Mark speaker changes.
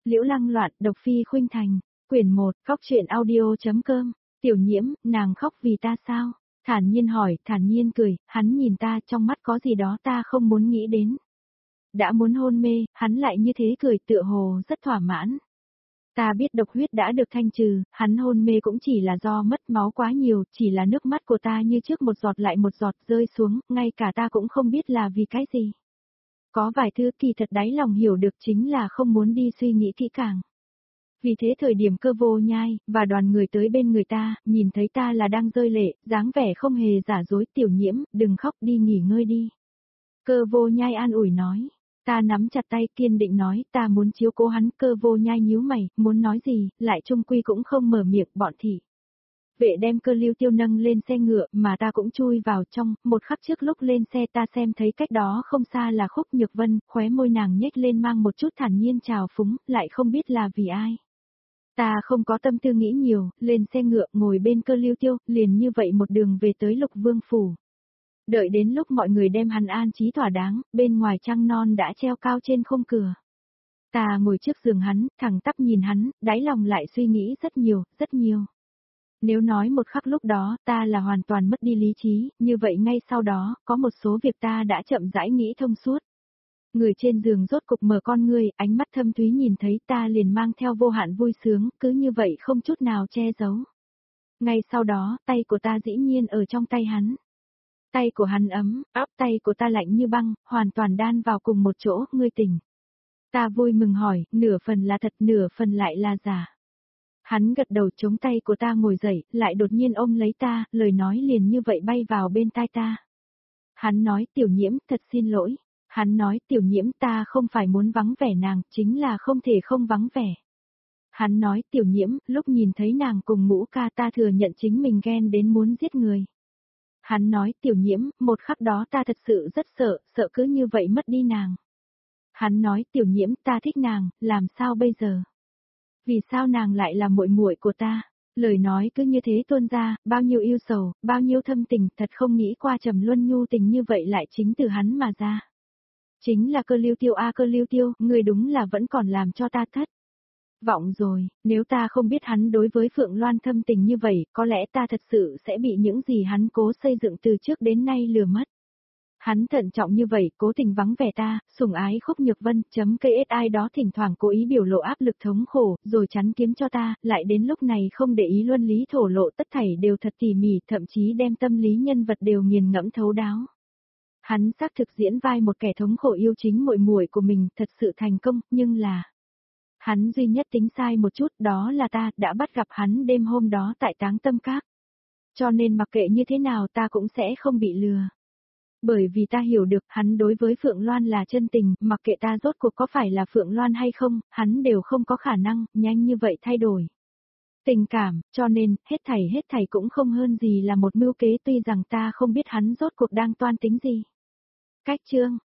Speaker 1: Liễu Lăng Loạn, độc phi khuynh thành, quyển 1, khóc truyện audio.com, Tiểu Nhiễm, nàng khóc vì ta sao? Thản nhiên hỏi, thản nhiên cười, hắn nhìn ta trong mắt có gì đó ta không muốn nghĩ đến. Đã muốn hôn mê, hắn lại như thế cười tựa hồ rất thỏa mãn. Ta biết độc huyết đã được thanh trừ, hắn hôn mê cũng chỉ là do mất máu quá nhiều, chỉ là nước mắt của ta như trước một giọt lại một giọt rơi xuống, ngay cả ta cũng không biết là vì cái gì. Có vài thứ kỳ thật đáy lòng hiểu được chính là không muốn đi suy nghĩ kỹ càng. Vì thế thời điểm Cơ Vô Nhai, và đoàn người tới bên người ta, nhìn thấy ta là đang rơi lệ, dáng vẻ không hề giả dối. Tiểu Nhiễm, đừng khóc, đi nghỉ ngơi đi. Cơ Vô Nhai an ủi nói. Ta nắm chặt tay kiên định nói, ta muốn chiếu cố hắn. Cơ Vô Nhai nhíu mày, muốn nói gì, lại chung quy cũng không mở miệng. Bọn thị vệ đem Cơ Lưu Tiêu nâng lên xe ngựa, mà ta cũng chui vào trong. Một khắc trước lúc lên xe ta xem thấy cách đó không xa là Khúc Nhược Vân, khóe môi nàng nhếch lên mang một chút thản nhiên trào phúng, lại không biết là vì ai. Ta không có tâm tư nghĩ nhiều, lên xe ngựa ngồi bên Cơ Lưu Tiêu, liền như vậy một đường về tới Lục Vương phủ. Đợi đến lúc mọi người đem hắn an trí thỏa đáng, bên ngoài trăng non đã treo cao trên khung cửa. Ta ngồi trước giường hắn, thẳng tắp nhìn hắn, đáy lòng lại suy nghĩ rất nhiều, rất nhiều. Nếu nói một khắc lúc đó ta là hoàn toàn mất đi lý trí, như vậy ngay sau đó, có một số việc ta đã chậm rãi nghĩ thông suốt. Người trên giường rốt cục mở con ngươi, ánh mắt thâm thúy nhìn thấy ta liền mang theo vô hạn vui sướng, cứ như vậy không chút nào che giấu. Ngay sau đó, tay của ta dĩ nhiên ở trong tay hắn. Tay của hắn ấm, áp tay của ta lạnh như băng, hoàn toàn đan vào cùng một chỗ, ngươi tỉnh. Ta vui mừng hỏi, nửa phần là thật, nửa phần lại là giả. Hắn gật đầu chống tay của ta ngồi dậy, lại đột nhiên ôm lấy ta, lời nói liền như vậy bay vào bên tai ta. Hắn nói, Tiểu Nhiễm, thật xin lỗi. Hắn nói, Tiểu Nhiễm, ta không phải muốn vắng vẻ nàng, chính là không thể không vắng vẻ. Hắn nói, Tiểu Nhiễm, lúc nhìn thấy nàng cùng Ngũ ca ta thừa nhận chính mình ghen đến muốn giết người. Hắn nói, Tiểu Nhiễm, một khắc đó ta thật sự rất sợ, sợ cứ như vậy mất đi nàng. Hắn nói, Tiểu Nhiễm, ta thích nàng, làm sao bây giờ? Vì sao nàng lại là muội muội của ta? Lời nói cứ như thế tuôn ra, bao nhiêu yêu sầu, bao nhiêu thâm tình, thật không nghĩ qua trầm luân nhu tình như vậy lại chính từ hắn mà ra. Chính là Cơ Lưu Tiêu a, Cơ Lưu Tiêu, người đúng là vẫn còn làm cho ta thất vọng rồi, nếu ta không biết hắn đối với Phượng Loan thâm tình như vậy, có lẽ ta thật sự sẽ bị những gì hắn cố xây dựng từ trước đến nay lừa mất. Hắn thận trọng như vậy, cố tình vắng vẻ ta, sủng ái Khúc Nhược Vân, KSI đó thỉnh thoảng cố ý biểu lộ áp lực thống khổ, rồi chắn kiếm cho ta, lại đến lúc này không để ý luân lý thổ lộ tất thảy đều thật tỉ mỉ, thậm chí đem tâm lý nhân vật đều nghiền ngẫm thấu đáo. Hắn xác thực diễn vai một kẻ thống khổ yêu chính muội muội của mình, thật sự thành công, nhưng là hắn duy nhất tính sai một chút, đó là ta đã bắt gặp hắn đêm hôm đó tại Táng Tâm Các. Cho nên mặc kệ như thế nào ta cũng sẽ không bị lừa. Bởi vì ta hiểu được hắn đối với Phượng Loan là chân tình, mặc kệ ta rốt cuộc có phải là Phượng Loan hay không, hắn đều không có khả năng, nhanh như vậy thay đổi tình cảm, cho nên, hết thảy cũng không hơn gì là một mưu kế, tuy rằng ta không biết hắn rốt cuộc đang toan tính gì. Cách chương